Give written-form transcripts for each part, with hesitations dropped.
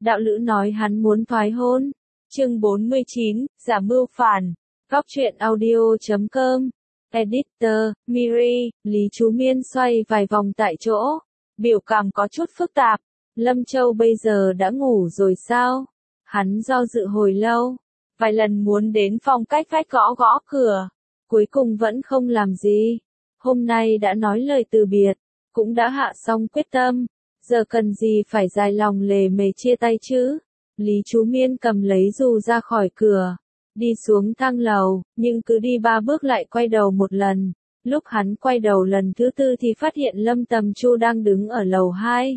đạo lữ nói hắn muốn thoái hôn. Chương 49, giả mưu phản. Góc truyện audio.com. Editor, Miri, Lý Chú Miên xoay vài vòng tại chỗ. Biểu cảm có chút phức tạp. Lâm Châu bây giờ đã ngủ rồi sao? Hắn do dự hồi lâu. Vài lần muốn đến phòng cách vách gõ gõ cửa. Cuối cùng vẫn không làm gì. Hôm nay đã nói lời từ biệt. Cũng đã hạ xong quyết tâm. Giờ cần gì phải dài lòng lề mề chia tay chứ? Lý Chú Miên cầm lấy dù ra khỏi cửa. Đi xuống thang lầu, nhưng cứ đi 3 bước lại quay đầu một lần. Lúc hắn quay đầu lần thứ 4 thì phát hiện Lâm Tầm Chu đang đứng ở lầu 2.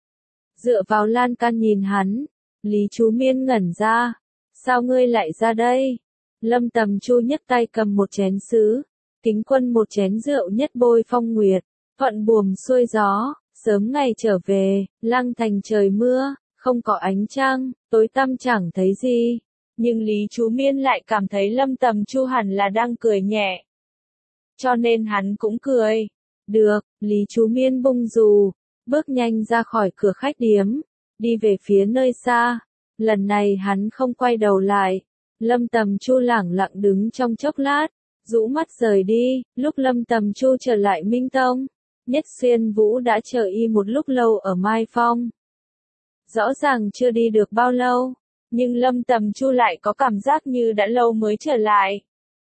Dựa vào lan can nhìn hắn. Lý Chú Miên ngẩn ra. Sao ngươi lại ra đây? Lâm Tầm Chu nhấc tay cầm một chén sứ. Kính Quân một chén rượu nhất bôi phong nguyệt. Thuận buồm xuôi gió. Sớm ngày trở về, Lăng Thành trời mưa, không có ánh trăng, tối tăm chẳng thấy gì. Nhưng Lý Chú Miên lại cảm thấy Lâm Tầm Chu hẳn là đang cười nhẹ. Cho nên hắn cũng cười. Được, Lý Chú Miên bung dù, bước nhanh ra khỏi cửa khách điếm, đi về phía nơi xa. Lần này hắn không quay đầu lại. Lâm Tầm Chu lẳng lặng đứng trong chốc lát, rũ mắt rời đi. Lúc Lâm Tầm Chu trở lại Minh Tông, Nhất Xuyên Vũ đã chờ y một lúc lâu ở Mai Phong. Rõ ràng chưa đi được bao lâu, nhưng Lâm Tầm Chu lại có cảm giác như đã lâu mới trở lại.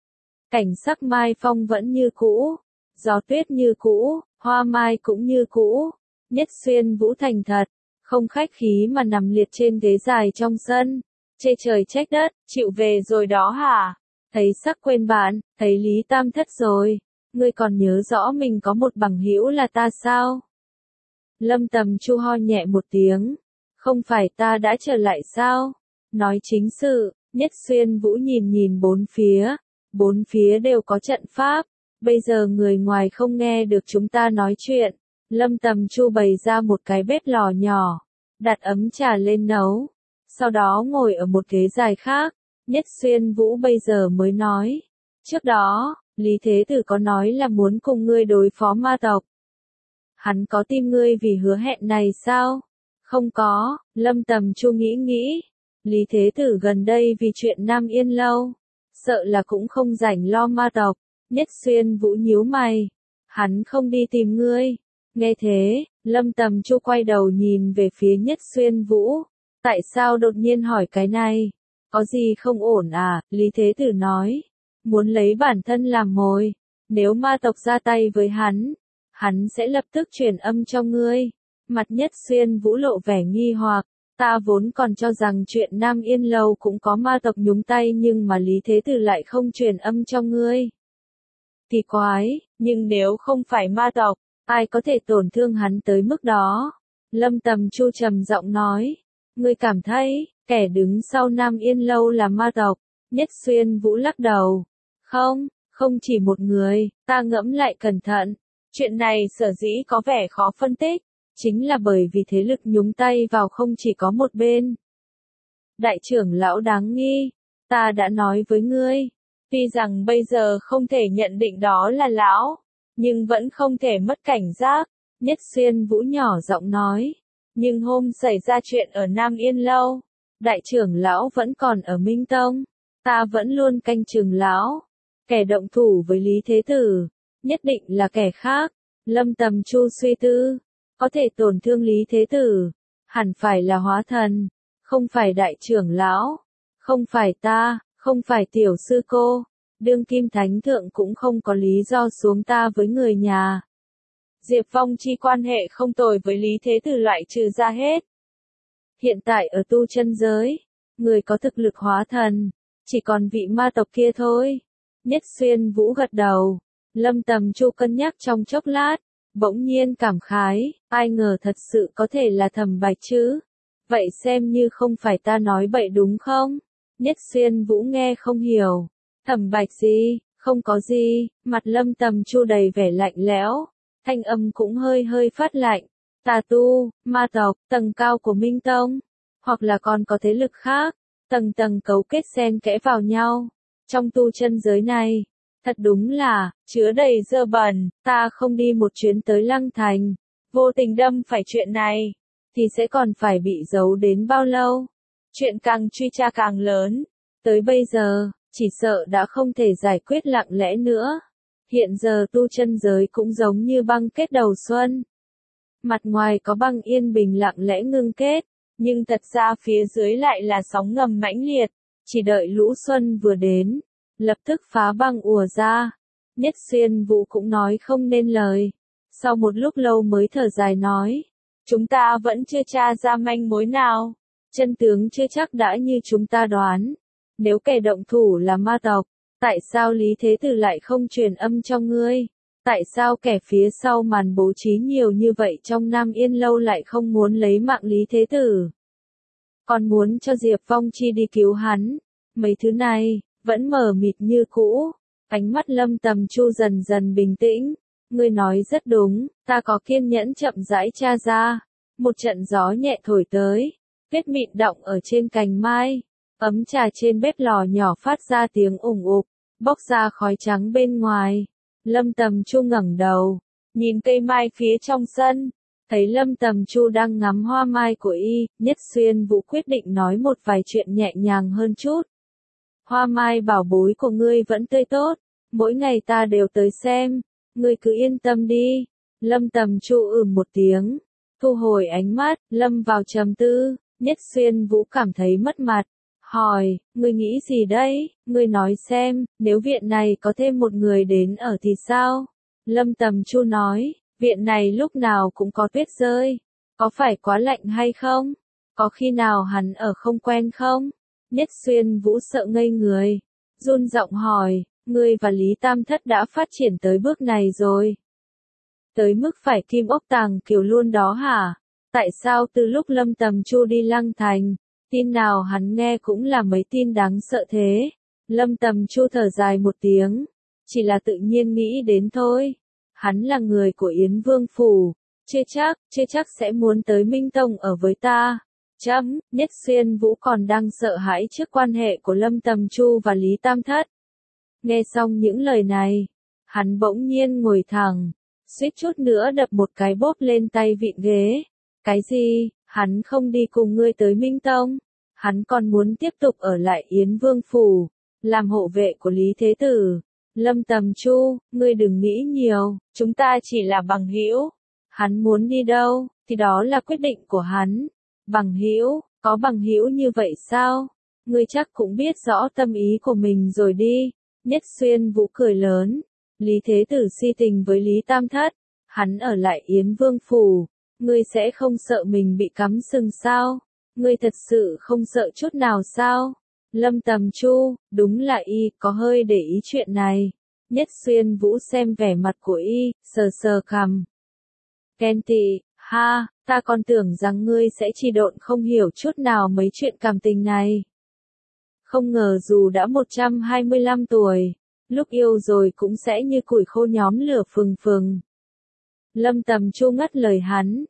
Cảnh sắc Mai Phong vẫn như cũ, gió tuyết như cũ, hoa mai cũng như cũ. Nhất Xuyên Vũ thành thật, không khách khí mà nằm liệt trên ghế dài trong sân, chê trời trách đất, chịu về rồi đó hả? Thấy sắc quên bạn, thấy Lý Tam Thất rồi. Ngươi còn nhớ rõ mình có một bằng hữu là ta sao? Lâm Tầm Chu ho nhẹ một tiếng. Không phải ta đã trở lại sao? Nói chính sự. Nhất Xuyên Vũ nhìn nhìn bốn phía. Bốn phía đều có trận pháp. Bây giờ người ngoài không nghe được chúng ta nói chuyện. Lâm Tầm Chu bày ra một cái bếp lò nhỏ. Đặt ấm trà lên nấu. Sau đó ngồi ở một ghế dài khác. Nhất Xuyên Vũ bây giờ mới nói. Trước đó, Lý Thế Tử có nói là muốn cùng ngươi đối phó ma tộc. Hắn có tin ngươi vì hứa hẹn này sao? Không có, Lâm Tầm Chu nghĩ. Lý Thế Tử gần đây vì chuyện Nam Yên Lâu, sợ là cũng không rảnh lo ma tộc. Nhất Xuyên Vũ nhíu mày. Hắn không đi tìm ngươi. Nghe thế, Lâm Tầm Chu quay đầu nhìn về phía Nhất Xuyên Vũ. Tại sao đột nhiên hỏi cái này? Có gì không ổn à? Lý Thế Tử nói. Muốn lấy bản thân làm mồi. Nếu ma tộc ra tay với hắn sẽ lập tức truyền âm cho ngươi. Mặt Nhất Xuyên Vũ lộ vẻ nghi hoặc. Ta vốn còn cho rằng chuyện Nam Yên Lâu cũng có ma tộc nhúng tay nhưng mà Lý Thế Tử lại không truyền âm cho ngươi. Kỳ quái, nhưng nếu không phải ma tộc, ai có thể tổn thương hắn tới mức đó? Lâm Tầm Chu trầm giọng nói. Ngươi cảm thấy, kẻ đứng sau Nam Yên Lâu là ma tộc? Nhất Xuyên Vũ lắc đầu. Không chỉ một người, ta ngẫm lại cẩn thận. Chuyện này sở dĩ có vẻ khó phân tích, chính là bởi vì thế lực nhúng tay vào không chỉ có một bên. Đại trưởng lão đáng nghi, ta đã nói với ngươi, tuy rằng bây giờ không thể nhận định đó là lão, nhưng vẫn không thể mất cảnh giác. Nhất Xuyên Vũ nhỏ giọng nói, nhưng hôm xảy ra chuyện ở Nam Yên Lâu, đại trưởng lão vẫn còn ở Minh Tông, ta vẫn luôn canh chừng lão. Kẻ động thủ với Lý Thế Tử, nhất định là kẻ khác. Lâm Tầm Chu suy tư, có thể tổn thương Lý Thế Tử, hẳn phải là hóa thần, không phải đại trưởng lão, không phải ta, không phải tiểu sư cô, đương kim thánh thượng cũng không có lý do xuống ta với người nhà. Diệp Phong chi quan hệ không tồi với Lý Thế Tử loại trừ ra hết. Hiện tại ở tu chân giới, người có thực lực hóa thần, chỉ còn vị ma tộc kia thôi. Nhất Xuyên Vũ gật đầu. Lâm Tầm Chu cân nhắc trong chốc lát, bỗng nhiên cảm khái, ai ngờ thật sự có thể là Thẩm Bạch chứ. Vậy xem như không phải ta nói bậy đúng không? Nhất Xuyên Vũ nghe không hiểu. Thẩm Bạch gì? Không có gì. Mặt Lâm Tầm Chu đầy vẻ lạnh lẽo, thanh âm cũng hơi phát lạnh. Tà tu, ma tộc, tầng cao của Minh Tông, hoặc là còn có thế lực khác, tầng cấu kết xen kẽ vào nhau. Trong tu chân giới này, thật đúng là, chứa đầy dơ bẩn. Ta không đi một chuyến tới Lăng Thành, vô tình đâm phải chuyện này, thì sẽ còn phải bị giấu đến bao lâu? Chuyện càng truy tra càng lớn. Tới bây giờ, chỉ sợ đã không thể giải quyết lặng lẽ nữa. Hiện giờ tu chân giới cũng giống như băng kết đầu xuân. Mặt ngoài có băng yên bình lặng lẽ ngưng kết, nhưng thật ra phía dưới lại là sóng ngầm mãnh liệt, chỉ đợi lũ xuân vừa đến, lập tức phá băng ùa ra. Nhất Xuyên Vũ cũng nói không nên lời. Sau một lúc lâu mới thở dài nói, chúng ta vẫn chưa tra ra manh mối nào, chân tướng chưa chắc đã như chúng ta đoán. Nếu kẻ động thủ là ma tộc, tại sao Lý Thế Tử lại không truyền âm cho ngươi? Tại sao kẻ phía sau màn bố trí nhiều như vậy trong Nam Yên Lâu lại không muốn lấy mạng Lý Thế Tử? Còn muốn cho Diệp Vong Chi đi cứu hắn? Mấy thứ này, vẫn mờ mịt như cũ. Ánh mắt Lâm Tầm Chu dần dần bình tĩnh. Ngươi nói rất đúng, ta có kiên nhẫn chậm rãi tra ra. Một trận gió nhẹ thổi tới, vết mịn đọng ở trên cành mai. Ấm trà trên bếp lò nhỏ phát ra tiếng ủng ục, bốc ra khói trắng bên ngoài. Lâm Tầm Chu ngẩng đầu, nhìn cây mai phía trong sân, thấy Lâm Tầm Chu đang ngắm hoa mai của y, Nhất Xuyên Vũ quyết định nói một vài chuyện nhẹ nhàng hơn chút. Hoa mai bảo bối của ngươi vẫn tươi tốt, mỗi ngày ta đều tới xem, ngươi cứ yên tâm đi. Lâm Tầm Chu một tiếng, thu hồi ánh mắt, lâm vào trầm tư. Nhất Xuyên Vũ cảm thấy mất mặt, hỏi, ngươi nghĩ gì đấy, ngươi nói xem, nếu viện này có thêm một người đến ở thì sao? Lâm Tầm Chu nói, viện này lúc nào cũng có tuyết rơi, có phải quá lạnh hay không? Có khi nào hắn ở không quen không? Nhất Xuyên Vũ sợ ngây người, run giọng hỏi, ngươi và Lý Tam Thất đã phát triển tới bước này rồi. Tới mức phải kim ốc tàng kiều luôn đó hả? Tại sao từ lúc Lâm Tầm Chu đi Lăng Thành, tin nào hắn nghe cũng là mấy tin đáng sợ thế? Lâm Tầm Chu thở dài một tiếng, chỉ là tự nhiên nghĩ đến thôi. Hắn là người của Yến Vương Phủ, chưa chắc sẽ muốn tới Minh Tông ở với ta. Chấm, Nhất Xuyên Vũ còn đang sợ hãi trước quan hệ của Lâm Tầm Chu và Lý Tam Thất. Nghe xong những lời này, hắn bỗng nhiên ngồi thẳng, suýt chút nữa đập một cái bốp lên tay vịn ghế. Cái gì, hắn không đi cùng ngươi tới Minh Tông, hắn còn muốn tiếp tục ở lại Yến Vương Phủ, làm hộ vệ của Lý Thế Tử. Lâm Tầm Chu, ngươi đừng nghĩ nhiều, chúng ta chỉ là bằng hữu. Hắn muốn đi đâu, thì đó là quyết định của hắn. Bằng hữu, có bằng hữu như vậy sao? Ngươi chắc cũng biết rõ tâm ý của mình rồi đi. Nhất Xuyên Vũ cười lớn. Lý Thế Tử si tình với Lý Tam Thất, hắn ở lại Yến Vương Phủ. Ngươi sẽ không sợ mình bị cắm sừng sao? Ngươi thật sự không sợ chút nào sao? Lâm Tầm Chu, đúng là y có hơi để ý chuyện này. Nhất Xuyên Vũ xem vẻ mặt của y, sờ sờ cằm. Ghen tị, ha, ta còn tưởng rằng ngươi sẽ chỉ độn không hiểu chút nào mấy chuyện cảm tình này. Không ngờ dù đã 125 tuổi, lúc yêu rồi cũng sẽ như củi khô nhóm lửa phừng phừng. Lâm Tầm Chu ngắt lời hắn.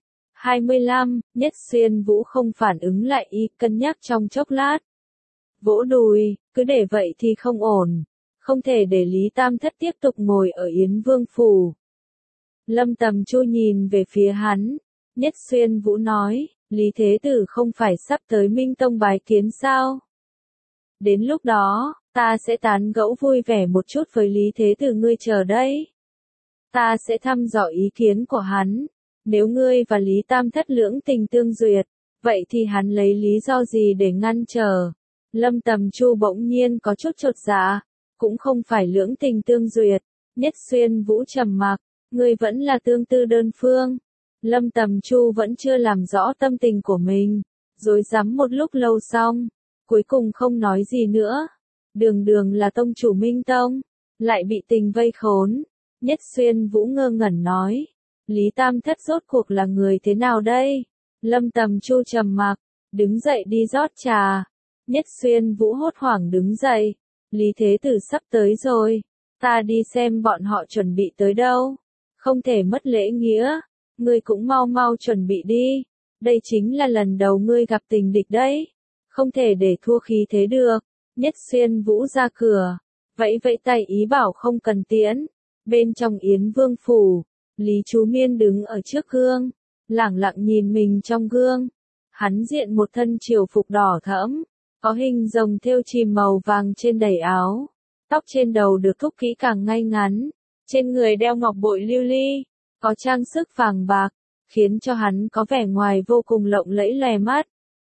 25, Nhất Xuyên Vũ không phản ứng lại y, cân nhắc trong chốc lát. Vỗ đùi, cứ để vậy thì không ổn. Không thể để Lý Tam Thất tiếp tục ngồi ở Yến Vương Phủ. Lâm Tầm Chu nhìn về phía hắn. Nhất Xuyên Vũ nói, Lý Thế Tử không phải sắp tới Minh Tông bái kiến sao? Đến lúc đó, ta sẽ tán gẫu vui vẻ một chút với Lý Thế Tử, ngươi chờ đấy. Ta sẽ thăm dò ý kiến của hắn. Nếu ngươi và Lý Tam Thất lưỡng tình tương duyệt, vậy thì hắn lấy lý do gì để ngăn trở? Lâm Tầm Chu bỗng nhiên có chút chột dạ, cũng không phải lưỡng tình tương duyệt. Nhất Xuyên Vũ trầm mặc, ngươi vẫn là tương tư đơn phương. Lâm Tầm Chu vẫn chưa làm rõ tâm tình của mình, rối rắm một lúc lâu xong, cuối cùng không nói gì nữa. Đường đường là tông chủ Minh Tông, lại bị tình vây khốn. Nhất Xuyên Vũ ngơ ngẩn nói, Lý Tam Thất rốt cuộc là người thế nào đây? Lâm Tầm Chu trầm mặc, đứng dậy đi rót trà. Nhất Xuyên Vũ hốt hoảng đứng dậy, Lý Thế Tử sắp tới rồi, ta đi xem bọn họ chuẩn bị tới đâu. Không thể mất lễ nghĩa, ngươi cũng mau mau chuẩn bị đi. Đây chính là lần đầu ngươi gặp tình địch đấy, không thể để thua khí thế được. Nhất Xuyên Vũ ra cửa, vẫy vẫy tay ý bảo không cần tiễn. Bên trong Yến Vương Phủ, Lý Chú Miên đứng ở trước gương, lẳng lặng nhìn mình trong gương. Hắn diện một thân triều phục đỏ thẫm, có hình rồng thêu chìm màu vàng trên đầy áo. Tóc trên đầu được thúc kỹ càng ngay ngắn, trên người đeo ngọc bội lưu ly, có trang sức vàng bạc, khiến cho hắn có vẻ ngoài vô cùng lộng lẫy lòe mắt.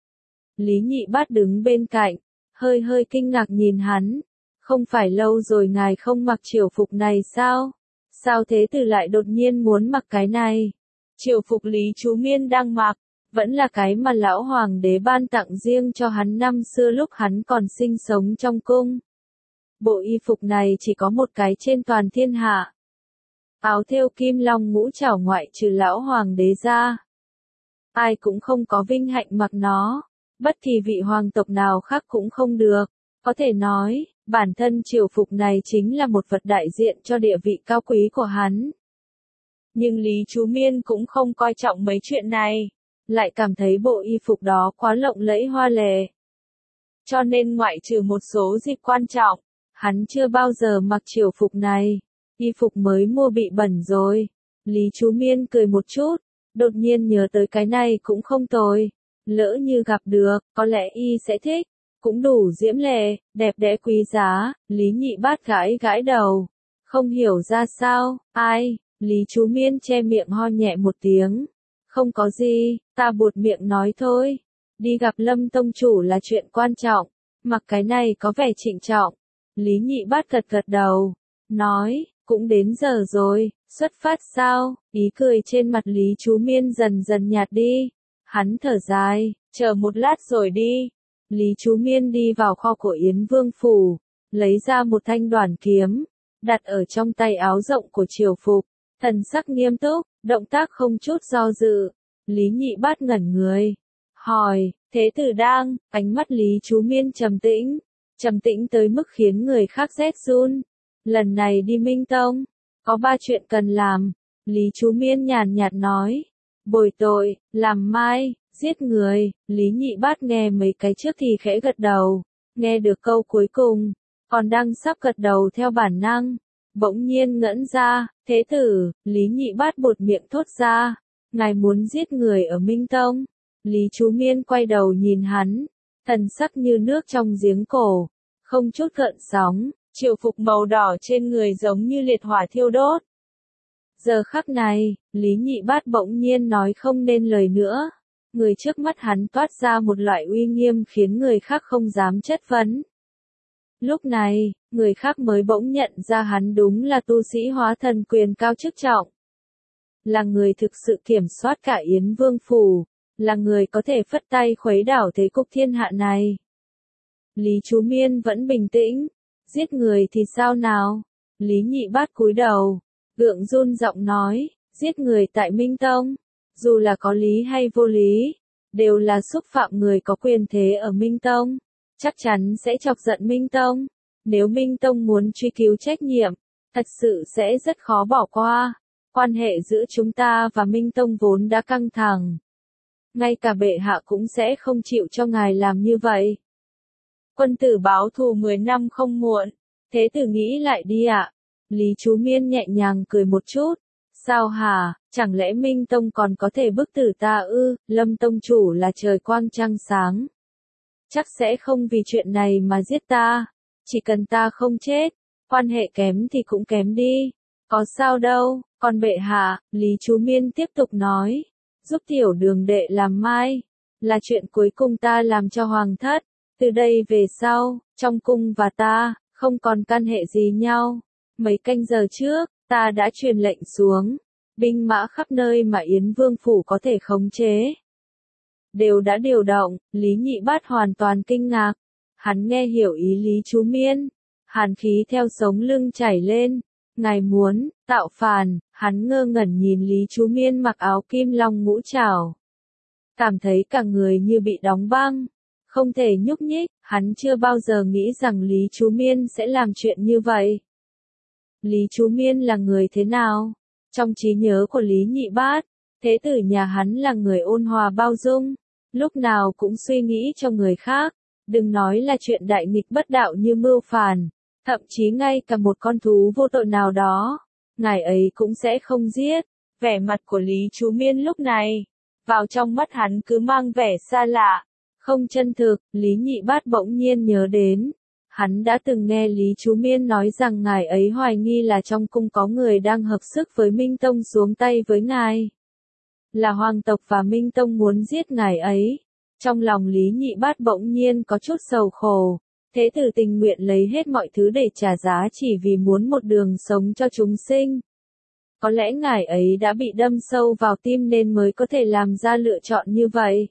Lý Nhị Bát đứng bên cạnh, hơi hơi kinh ngạc nhìn hắn. Không phải lâu rồi ngài không mặc triều phục này sao? Sao thế tử lại đột nhiên muốn mặc cái này? Triều phục Lý Chú Miên đang mặc, vẫn là cái mà lão hoàng đế ban tặng riêng cho hắn năm xưa lúc hắn còn sinh sống trong cung. Bộ y phục này chỉ có một cái trên toàn thiên hạ. Áo thêu kim long ngũ trảo ngoại trừ lão hoàng đế ra. Ai cũng không có vinh hạnh mặc nó, bất kỳ vị hoàng tộc nào khác cũng không được. Có thể nói, bản thân triều phục này chính là một vật đại diện cho địa vị cao quý của hắn. Nhưng Lý Chú Miên cũng không coi trọng mấy chuyện này, lại cảm thấy bộ y phục đó quá lộng lẫy hoa lệ. Cho nên ngoại trừ một số dịp quan trọng, hắn chưa bao giờ mặc triều phục này. Y phục mới mua bị bẩn rồi. Lý Chú Miên cười một chút, đột nhiên nhớ tới cái này cũng không tồi. Lỡ như gặp được, có lẽ y sẽ thích. Cũng đủ diễm lệ, đẹp đẽ quý giá. Lý Nhị Bát gãi gãi đầu. Không hiểu ra sao, ai? Lý Chú Miên che miệng ho nhẹ một tiếng. Không có gì, ta buột miệng nói thôi. Đi gặp Lâm tông chủ là chuyện quan trọng. Mặc cái này có vẻ trịnh trọng. Lý Nhị Bát gật gật đầu. Nói, cũng đến giờ rồi, xuất phát sao? Ý cười trên mặt Lý Chú Miên dần dần nhạt đi. Hắn thở dài, chờ một lát rồi đi. Lý Chú Miên đi vào kho của Yến Vương Phủ, lấy ra một thanh đoản kiếm, đặt ở trong tay áo rộng của triều phục, thần sắc nghiêm túc, động tác không chút do dự. Lý Nhị Bát ngẩn người, hỏi, thế tử đang, ánh mắt Lý Chú Miên trầm tĩnh tới mức khiến người khác rét run. Lần này đi Minh Tông, có 3 chuyện cần làm. Lý Chú Miên nhàn nhạt nói, bồi tội, làm mai, giết người. Lý Nhị Bát nghe mấy cái trước thì khẽ gật đầu, nghe được câu cuối cùng, còn đang sắp gật đầu theo bản năng, bỗng nhiên ngẩn ra. Thế tử, Lý Nhị Bát buột miệng thốt ra, ngài muốn giết người ở Minh Tông. Lý Chú Miên quay đầu nhìn hắn, thần sắc như nước trong giếng cổ, không chút gợn sóng, triều phục màu đỏ trên người giống như liệt hỏa thiêu đốt. Giờ khắc này, Lý Nhị Bát bỗng nhiên nói không nên lời nữa. Người trước mắt hắn toát ra một loại uy nghiêm khiến người khác không dám chất vấn. Lúc này, người khác mới bỗng nhận ra hắn đúng là tu sĩ hóa thần quyền cao chức trọng. Là người thực sự kiểm soát cả Yến Vương Phủ, là người có thể phất tay khuấy đảo thế cục thiên hạ này. Lý Chú Miên vẫn bình tĩnh, giết người thì sao nào? Lý Nhị Bát cúi đầu, gượng run giọng nói, giết người tại Minh Tông, dù là có lý hay vô lý, đều là xúc phạm người có quyền thế ở Minh Tông, chắc chắn sẽ chọc giận Minh Tông. Nếu Minh Tông muốn truy cứu trách nhiệm, thật sự sẽ rất khó bỏ qua. Quan hệ giữa chúng ta và Minh Tông vốn đã căng thẳng. Ngay cả bệ hạ cũng sẽ không chịu cho ngài làm như vậy. Quân tử báo thù 10 năm không muộn. Thế tử nghĩ lại đi ạ. Lý Chú Miên nhẹ nhàng cười một chút. Sao hả, chẳng lẽ Minh Tông còn có thể bức tử ta ư? Lâm tông chủ là trời quang trăng sáng. Chắc sẽ không vì chuyện này mà giết ta. Chỉ cần ta không chết, quan hệ kém thì cũng kém đi. Có sao đâu, còn bệ hạ, Lý Chú Miên tiếp tục nói. Giúp tiểu đường đệ làm mai, là chuyện cuối cùng ta làm cho hoàng thất. Từ đây về sau, trong cung và ta, không còn can hệ gì nhau. Mấy canh giờ trước, ta đã truyền lệnh xuống. Binh mã khắp nơi mà Yến Vương Phủ có thể khống chế, đều đã điều động. Lý Nhị Bát hoàn toàn kinh ngạc. Hắn nghe hiểu ý Lý Chú Miên. Hàn khí theo sống lưng chảy lên. Ngài muốn tạo phản? Hắn ngơ ngẩn nhìn Lý Chú Miên mặc áo kim long ngũ trảo, cảm thấy cả người như bị đóng băng, không thể nhúc nhích. Hắn chưa bao giờ nghĩ rằng Lý Chú Miên sẽ làm chuyện như vậy. Lý Chú Miên là người thế nào? Trong trí nhớ của Lý Nhị Bát, thế tử nhà hắn là người ôn hòa bao dung, lúc nào cũng suy nghĩ cho người khác, đừng nói là chuyện đại nghịch bất đạo như mưu phản, thậm chí ngay cả một con thú vô tội nào đó, ngài ấy cũng sẽ không giết. Vẻ mặt của Lý Chú Miên lúc này vào trong mắt hắn cứ mang vẻ xa lạ, không chân thực. Lý Nhị Bát bỗng nhiên nhớ đến. Hắn đã từng nghe Lý Chú Miên nói rằng ngài ấy hoài nghi là trong cung có người đang hợp sức với Minh Tông xuống tay với ngài. Là Hoàng tộc và Minh Tông muốn giết ngài ấy. Trong lòng Lý Nhị Bát bỗng nhiên có chút sầu khổ. Thế tử tình nguyện lấy hết mọi thứ để trả giá chỉ vì muốn một đường sống cho chúng sinh. Có lẽ ngài ấy đã bị đâm sâu vào tim nên mới có thể làm ra lựa chọn như vậy.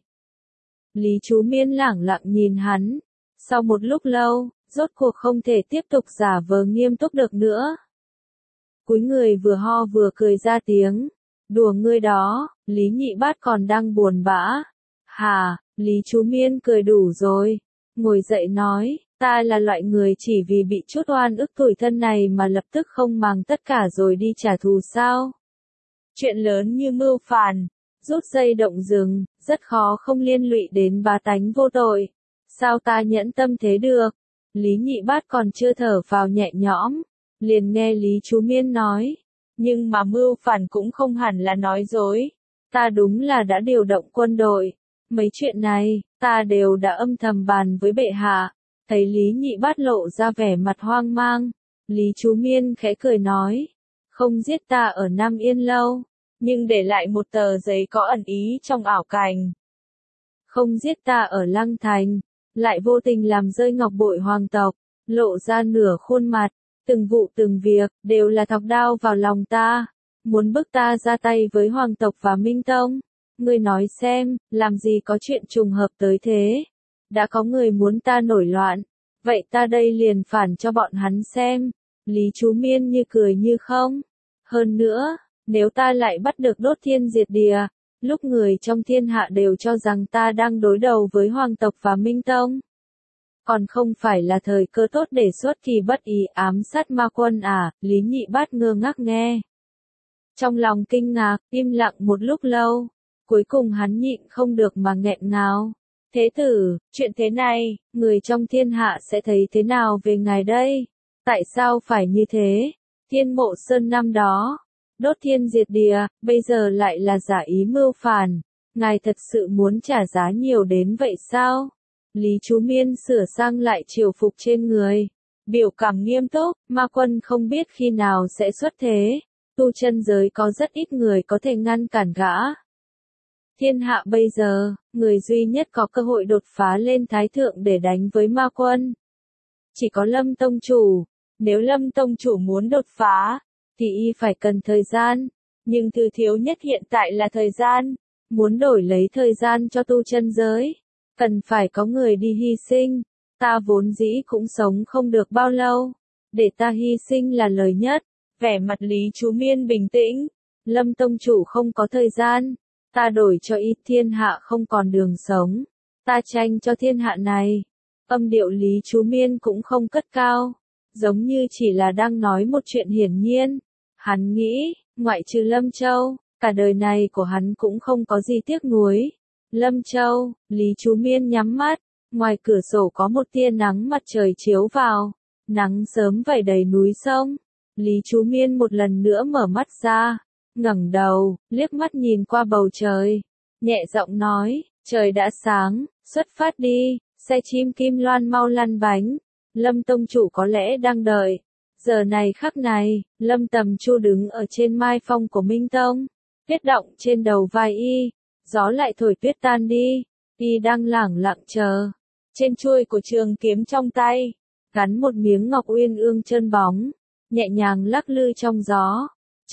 Lý Chú Miên lẳng lặng nhìn hắn. Sau một lúc lâu, rốt cuộc không thể tiếp tục giả vờ nghiêm túc được nữa. Cúi người vừa ho vừa cười ra tiếng. Đùa ngươi đó, Lý Nhị Bát còn đang buồn bã. Hà, Lý Chú Miên cười đủ rồi. Ngồi dậy nói, ta là loại người chỉ vì bị chút oan ức tủi thân này mà lập tức không màng tất cả rồi đi trả thù sao? Chuyện lớn như mưu phản, rút dây động rừng, rất khó không liên lụy đến bá tánh vô tội. Sao ta nhẫn tâm thế được? Lý Nhị Bát còn chưa thở vào nhẹ nhõm, liền nghe Lý Chú Miên nói. Nhưng mà mưu phản cũng không hẳn là nói dối. Ta đúng là đã điều động quân đội. Mấy chuyện này, ta đều đã âm thầm bàn với bệ hạ. Thấy Lý Nhị Bát lộ ra vẻ mặt hoang mang. Lý Chú Miên khẽ cười nói. Không giết ta ở Nam Yên Lâu, nhưng để lại một tờ giấy có ẩn ý trong ảo cảnh. Không giết ta ở Lăng Thành, lại vô tình làm rơi ngọc bội hoàng tộc, lộ ra nửa khuôn mặt. Từng vụ từng việc, đều là thọc đao vào lòng ta. Muốn bức ta ra tay với Hoàng tộc và Minh Tông. Ngươi nói xem, làm gì có chuyện trùng hợp tới thế. Đã có người muốn ta nổi loạn. Vậy ta đây liền phản cho bọn hắn xem. Lý Chú Miên như cười như không. Hơn nữa, nếu ta lại bắt được đốt thiên diệt địa, lúc người trong thiên hạ đều cho rằng ta đang đối đầu với Hoàng tộc và Minh Tông. Còn không phải là thời cơ tốt để xuất kỳ bất ý ám sát ma quân à? Lý Nhị Bát ngơ ngác nghe. Trong lòng kinh ngạc, im lặng một lúc lâu. Cuối cùng hắn nhịn không được mà nghẹn ngào. Thế tử, chuyện thế này, người trong thiên hạ sẽ thấy thế nào về ngài đây? Tại sao phải như thế? Thiên Mộ Sơn năm đó, đốt thiên diệt địa, bây giờ lại là giả ý mưu phản. Ngài thật sự muốn trả giá nhiều đến vậy sao? Lý Chú Miên sửa sang lại triều phục trên người. Biểu cảm nghiêm túc, ma quân không biết khi nào sẽ xuất thế. Tu chân giới có rất ít người có thể ngăn cản gã. Thiên hạ bây giờ, người duy nhất có cơ hội đột phá lên thái thượng để đánh với ma quân. Chỉ có Lâm Tông Chủ. Nếu Lâm Tông Chủ muốn đột phá, thì y phải cần thời gian. Nhưng thứ thiếu nhất hiện tại là thời gian. Muốn đổi lấy thời gian cho tu chân giới, cần phải có người đi hy sinh. Ta vốn dĩ cũng sống không được bao lâu. Để ta hy sinh là lời nhất. Vẻ mặt Lý Chú Miên bình tĩnh. Lâm Tông Chủ không có thời gian. Ta đổi cho y thiên hạ không còn đường sống. Ta tranh cho thiên hạ này. Âm điệu Lý Chú Miên cũng không cất cao. Giống như chỉ là đang nói một chuyện hiển nhiên. Hắn nghĩ, ngoại trừ Lâm Châu, cả đời này của hắn cũng không có gì tiếc nuối. Lâm Châu, Lý Chú Miên nhắm mắt. Ngoài cửa sổ có một tia nắng mặt trời chiếu vào. Nắng sớm vẩy đầy núi sông. Lý Chú Miên một lần nữa mở mắt ra. Ngẩng đầu, liếc mắt nhìn qua bầu trời. Nhẹ giọng nói, trời đã sáng, xuất phát đi, xe chim kim loan mau lăn bánh. Lâm Tông Chủ có lẽ đang đợi. Giờ này khắc này, Lâm Tầm Chu đứng ở trên mai phong của Minh Tông. Tuyết động trên đầu vai y. Gió lại thổi tuyết tan đi. Y đang lẳng lặng chờ. Trên chuôi của trường kiếm trong tay, gắn một miếng ngọc uyên ương trơn bóng, nhẹ nhàng lắc lư trong gió.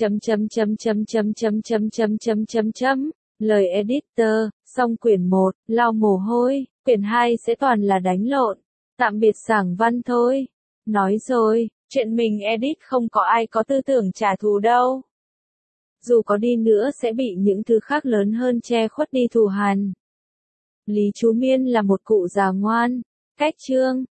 Lời editor, xong quyển 1, lau mồ hôi, quyển 2 sẽ toàn là đánh lộn. Tạm biệt sảng văn thôi. Nói rồi, chuyện mình edit không có ai có tư tưởng trả thù đâu. Dù có đi nữa sẽ bị những thứ khác lớn hơn che khuất đi thù hằn. Lý Chú Miên là một cụ già ngoan. Cách chương